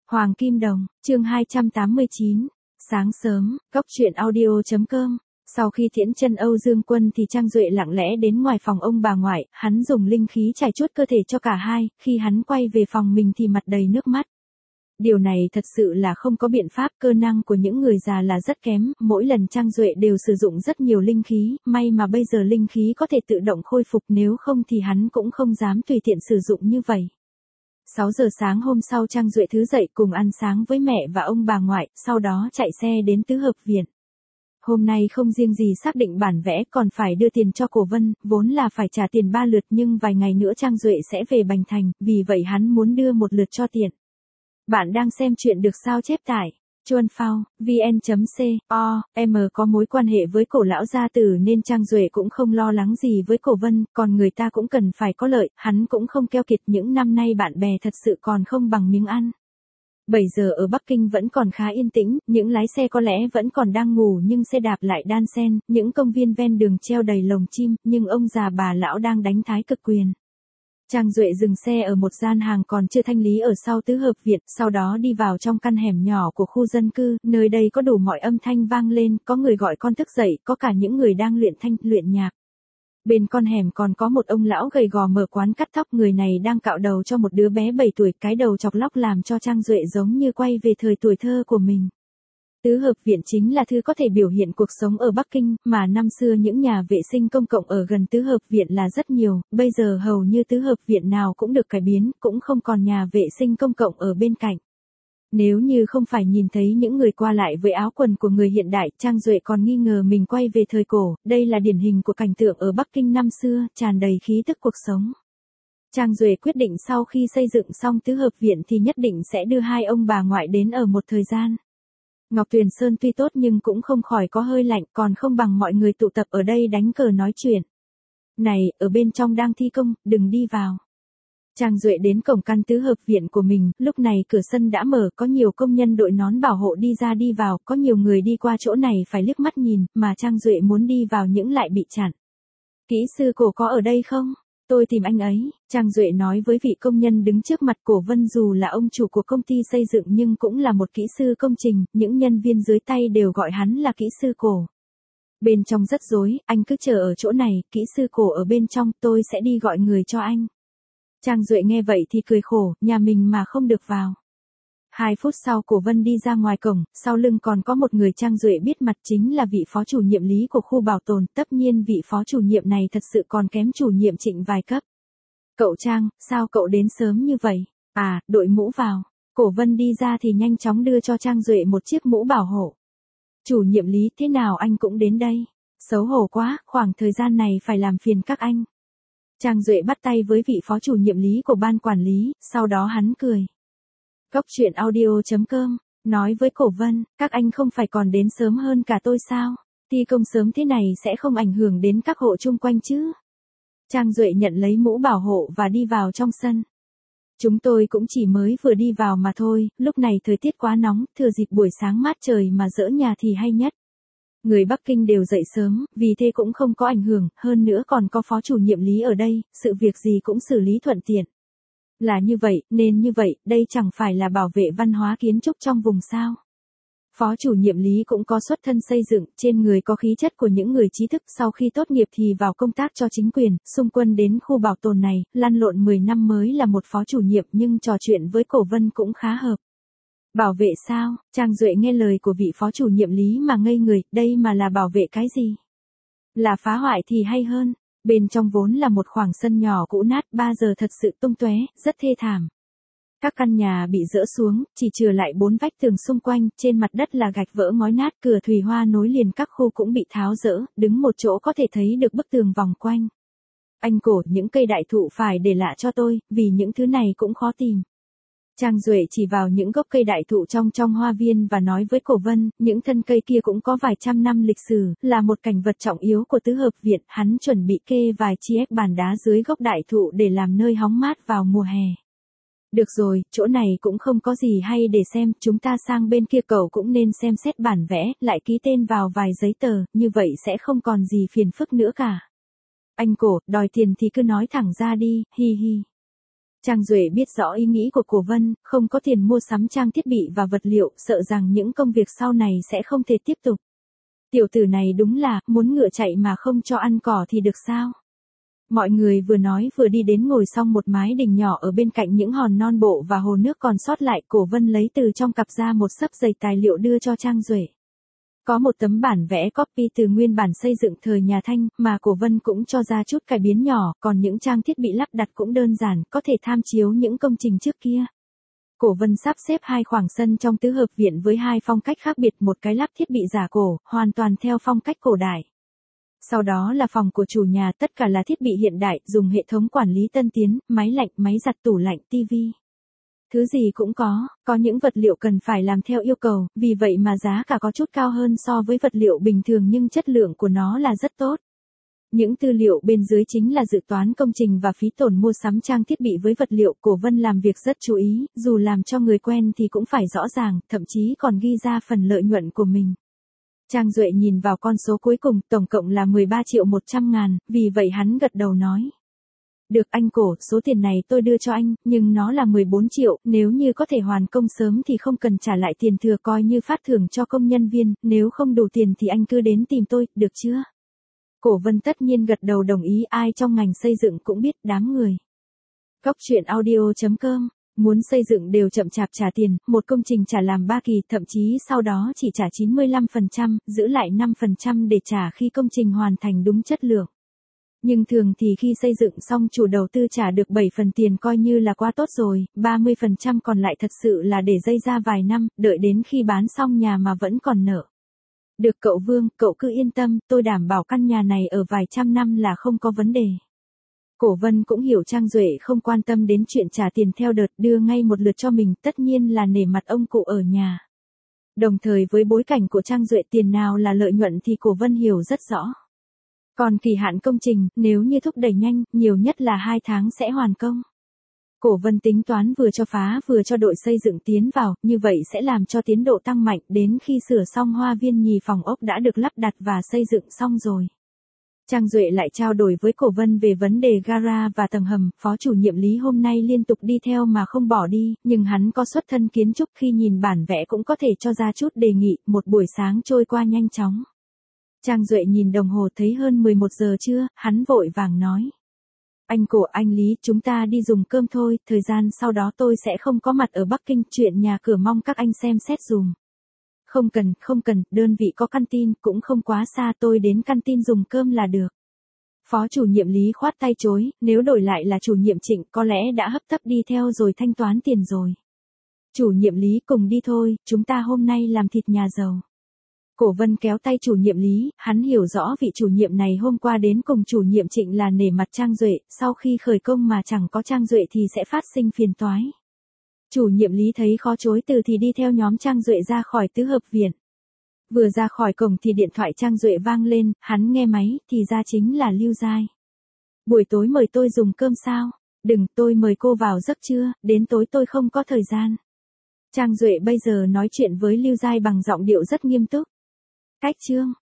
Hoàng Kim Đồng, chương 289. Sáng sớm, Cóc truyện audio.com. Sau khi tiễn chân Âu Dương Quân thì Trang Duệ lặng lẽ đến ngoài phòng ông bà ngoại, hắn dùng linh khí trải chuốt cơ thể cho cả hai, khi hắn quay về phòng mình thì mặt đầy nước mắt. Điều này thật sự là không có biện pháp, cơ năng của những người già là rất kém, mỗi lần Trang Duệ đều sử dụng rất nhiều linh khí, may mà bây giờ linh khí có thể tự động khôi phục, nếu không thì hắn cũng không dám tùy tiện sử dụng như vậy. 6 giờ sáng hôm sau Trang Duệ thức dậy cùng ăn sáng với mẹ và ông bà ngoại, sau đó chạy xe đến tứ hợp viện. Hôm nay không riêng gì xác định bản vẽ còn phải đưa tiền cho Cổ Vân, vốn là phải trả tiền 3 lượt nhưng vài ngày nữa Trang Duệ sẽ về Bành Thành, vì vậy hắn muốn đưa một lượt cho tiện. Bạn đang xem chuyện được sao chép tại Chuan Phao, vn.com, có mối quan hệ với Cổ lão gia tử nên Trang Duệ cũng không lo lắng gì với Cổ Vân, còn người ta cũng cần phải có lợi, hắn cũng không keo kiệt, những năm nay bạn bè thật sự còn không bằng miếng ăn. 7 giờ ở Bắc Kinh vẫn còn khá yên tĩnh, những lái xe có lẽ vẫn còn đang ngủ nhưng xe đạp lại đan xen, những công viên ven đường treo đầy lồng chim, nhưng ông già bà lão đang đánh thái cực quyền. Trang Duệ dừng xe ở một gian hàng còn chưa thanh lý ở sau tứ hợp viện, sau đó đi vào trong căn hẻm nhỏ của khu dân cư, nơi đây có đủ mọi âm thanh vang lên, có người gọi con thức dậy, có cả những người đang luyện thanh, luyện nhạc. Bên con hẻm còn có một ông lão gầy gò mở quán cắt tóc, người này đang cạo đầu cho một đứa bé 7 tuổi, cái đầu chọc lóc làm cho Trang Duệ giống như quay về thời tuổi thơ của mình. Tứ hợp viện chính là thứ có thể biểu hiện cuộc sống ở Bắc Kinh, mà năm xưa những nhà vệ sinh công cộng ở gần tứ hợp viện là rất nhiều, bây giờ hầu như tứ hợp viện nào cũng được cải biến, cũng không còn nhà vệ sinh công cộng ở bên cạnh. Nếu như không phải nhìn thấy những người qua lại với áo quần của người hiện đại, Trang Duệ còn nghi ngờ mình quay về thời cổ, đây là điển hình của cảnh tượng ở Bắc Kinh năm xưa, tràn đầy khí tức cuộc sống. Trang Duệ quyết định sau khi xây dựng xong tứ hợp viện thì nhất định sẽ đưa hai ông bà ngoại đến ở một thời gian. Ngọc Tuyền Sơn tuy tốt nhưng cũng không khỏi có hơi lạnh, còn không bằng mọi người tụ tập ở đây đánh cờ nói chuyện. Này, ở bên trong đang thi công, đừng đi vào. Trang Duệ đến cổng căn tứ hợp viện của mình, lúc này cửa sân đã mở, có nhiều công nhân đội nón bảo hộ đi ra đi vào, có nhiều người đi qua chỗ này phải liếc mắt nhìn, mà Trang Duệ muốn đi vào những lại bị chặn. Kỹ sư Cổ có ở đây không? Tôi tìm anh ấy, Trang Duệ nói với vị công nhân đứng trước mặt Cổ Vân, dù là ông chủ của công ty xây dựng nhưng cũng là một kỹ sư công trình, những nhân viên dưới tay đều gọi hắn là kỹ sư Cổ. Bên trong rất rối, anh cứ chờ ở chỗ này, kỹ sư Cổ ở bên trong, tôi sẽ đi gọi người cho anh. Trang Duệ nghe vậy thì cười khổ, nhà mình mà không được vào. 2 phút sau Cổ Vân đi ra ngoài cổng, sau lưng còn có một người Trang Duệ biết mặt, chính là vị phó chủ nhiệm lý của khu bảo tồn, tất nhiên vị phó chủ nhiệm này thật sự còn kém chủ nhiệm Trịnh vài cấp. Cậu Trang, sao cậu đến sớm như vậy? À, đội mũ vào. Cổ Vân đi ra thì nhanh chóng đưa cho Trang Duệ một chiếc mũ bảo hộ. Chủ nhiệm lý, thế nào anh cũng đến đây? Xấu hổ quá, khoảng thời gian này phải làm phiền các anh. Trang Duệ bắt tay với vị phó chủ nhiệm lý của ban quản lý, sau đó hắn cười. Cóc truyện audio.com, nói với Cổ Vân, các anh không phải còn đến sớm hơn cả tôi sao? Thi công sớm thế này sẽ không ảnh hưởng đến các hộ chung quanh chứ? Trang Duệ nhận lấy mũ bảo hộ và đi vào trong sân. Chúng tôi cũng chỉ mới vừa đi vào mà thôi, lúc này thời tiết quá nóng, thừa dịp buổi sáng mát trời mà dỡ nhà thì hay nhất. Người Bắc Kinh đều dậy sớm, vì thế cũng không có ảnh hưởng, hơn nữa còn có phó chủ nhiệm lý ở đây, sự việc gì cũng xử lý thuận tiện. Là như vậy, nên như vậy, đây chẳng phải là bảo vệ văn hóa kiến trúc trong vùng sao. Phó chủ nhiệm lý cũng có xuất thân xây dựng, trên người có khí chất của những người trí thức, sau khi tốt nghiệp thì vào công tác cho chính quyền, xung quân đến khu bảo tồn này, lăn lộn 10 năm mới là một phó chủ nhiệm, nhưng trò chuyện với Cổ Vân cũng khá hợp. Bảo vệ sao? Trang Duệ nghe lời của vị phó chủ nhiệm lý mà ngây người, đây mà là bảo vệ cái gì? Là phá hoại thì hay hơn. Bên trong vốn là một khoảng sân nhỏ cũ nát, 3 giờ thật sự tung tóe, rất thê thảm. Các căn nhà bị dỡ xuống, chỉ chừa lại 4 vách tường xung quanh, trên mặt đất là gạch vỡ ngói nát, cửa thủy hoa nối liền các khu cũng bị tháo dỡ, đứng một chỗ có thể thấy được bức tường vòng quanh. Anh Cổ, những cây đại thụ phải để lại cho tôi, vì những thứ này cũng khó tìm. Trang Duệ chỉ vào những gốc cây đại thụ trong hoa viên và nói với Cổ Vân, những thân cây kia cũng có vài trăm năm lịch sử, là một cảnh vật trọng yếu của tứ hợp viện, hắn chuẩn bị kê vài chiếc bàn đá dưới gốc đại thụ để làm nơi hóng mát vào mùa hè. Được rồi, chỗ này cũng không có gì hay để xem, chúng ta sang bên kia cậu cũng nên xem xét bản vẽ, lại ký tên vào vài giấy tờ, như vậy sẽ không còn gì phiền phức nữa cả. Anh Cổ, đòi tiền thì cứ nói thẳng ra đi, hi hi. Trang Duệ biết rõ ý nghĩ của Cổ Vân, không có tiền mua sắm trang thiết bị và vật liệu, sợ rằng những công việc sau này sẽ không thể tiếp tục. Tiểu tử này đúng là, muốn ngựa chạy mà không cho ăn cỏ thì được sao? Mọi người vừa nói vừa đi đến ngồi xong một mái đình nhỏ ở bên cạnh những hòn non bộ và hồ nước còn sót lại. Cổ Vân lấy từ trong cặp ra một xấp dày tài liệu đưa cho Trang Duệ. Có một tấm bản vẽ copy từ nguyên bản xây dựng thời nhà Thanh, mà Cổ Vân cũng cho ra chút cải biến nhỏ, còn những trang thiết bị lắp đặt cũng đơn giản, có thể tham chiếu những công trình trước kia. Cổ Vân sắp xếp 2 khoảng sân trong tứ hợp viện với 2 phong cách khác biệt, một cái lắp thiết bị giả cổ, hoàn toàn theo phong cách cổ đại. Sau đó là phòng của chủ nhà, tất cả là thiết bị hiện đại, dùng hệ thống quản lý tân tiến, máy lạnh, máy giặt, tủ lạnh, tivi. Thứ gì cũng có những vật liệu cần phải làm theo yêu cầu, vì vậy mà giá cả có chút cao hơn so với vật liệu bình thường nhưng chất lượng của nó là rất tốt. Những tư liệu bên dưới chính là dự toán công trình và phí tổn mua sắm trang thiết bị với vật liệu. Cổ Vân làm việc rất chú ý, dù làm cho người quen thì cũng phải rõ ràng, thậm chí còn ghi ra phần lợi nhuận của mình. Trang Duệ nhìn vào con số cuối cùng, tổng cộng là 13.100.000, vì vậy hắn gật đầu nói. Được anh Cổ, số tiền này tôi đưa cho anh, nhưng nó là 14 triệu, nếu như có thể hoàn công sớm thì không cần trả lại tiền thừa, coi như phát thưởng cho công nhân viên, nếu không đủ tiền thì anh cứ đến tìm tôi, được chưa? Cổ Vân tất nhiên gật đầu đồng ý, ai trong ngành xây dựng cũng biết đám người. Góc truyện audio.com, muốn xây dựng đều chậm chạp trả tiền, một công trình trả làm 3 kỳ, thậm chí sau đó chỉ trả 95%, giữ lại 5% để trả khi công trình hoàn thành đúng chất lượng. Nhưng thường thì khi xây dựng xong chủ đầu tư trả được 7 phần tiền coi như là quá tốt rồi, 30% còn lại thật sự là để dây ra vài năm, đợi đến khi bán xong nhà mà vẫn còn nợ. Được cậu Vương, cậu cứ yên tâm, tôi đảm bảo căn nhà này ở vài trăm năm là không có vấn đề. Cổ Vân cũng hiểu Trang Duệ không quan tâm đến chuyện trả tiền theo đợt, đưa ngay một lượt cho mình, tất nhiên là nể mặt ông cụ ở nhà. Đồng thời với bối cảnh của Trang Duệ, tiền nào là lợi nhuận thì Cổ Vân hiểu rất rõ. Còn kỳ hạn công trình, nếu như thúc đẩy nhanh, nhiều nhất là 2 tháng sẽ hoàn công. Cổ Vân tính toán vừa cho phá vừa cho đội xây dựng tiến vào, như vậy sẽ làm cho tiến độ tăng mạnh, đến khi sửa xong hoa viên nhì phòng ốc đã được lắp đặt và xây dựng xong rồi. Trang Duệ lại trao đổi với Cổ Vân về vấn đề gara và tầng hầm, phó chủ nhiệm Lý hôm nay liên tục đi theo mà không bỏ đi, nhưng hắn có xuất thân kiến trúc, khi nhìn bản vẽ cũng có thể cho ra chút đề nghị. Một buổi sáng trôi qua nhanh chóng. Trang Duệ nhìn đồng hồ thấy hơn 11 giờ trưa, hắn vội vàng nói. Anh Cổ, anh Lý, chúng ta đi dùng cơm thôi, thời gian sau đó tôi sẽ không có mặt ở Bắc Kinh, chuyện nhà cửa mong các anh xem xét dùm. Không cần, đơn vị có canteen, cũng không quá xa, tôi đến canteen dùng cơm là được. Phó chủ nhiệm Lý khoát tay chối, nếu đổi lại là chủ nhiệm Trịnh có lẽ đã hấp tấp đi theo rồi thanh toán tiền rồi. Chủ nhiệm Lý, cùng đi thôi, chúng ta hôm nay làm thịt nhà giàu. Cổ Vân kéo tay chủ nhiệm Lý, hắn hiểu rõ vị chủ nhiệm này hôm qua đến cùng chủ nhiệm Trịnh là nể mặt Trang Duệ, sau khi khởi công mà chẳng có Trang Duệ thì sẽ phát sinh phiền toái. Chủ nhiệm Lý thấy khó chối từ thì đi theo nhóm Trang Duệ ra khỏi tứ hợp viện. Vừa ra khỏi cổng thì điện thoại Trang Duệ vang lên, hắn nghe máy, thì ra chính là Lưu Giai. Buổi tối mời tôi dùng cơm sao? Đừng, tôi mời cô vào giấc trưa, đến tối tôi không có thời gian. Trang Duệ bây giờ nói chuyện với Lưu Giai bằng giọng điệu rất nghiêm túc. Cách chương.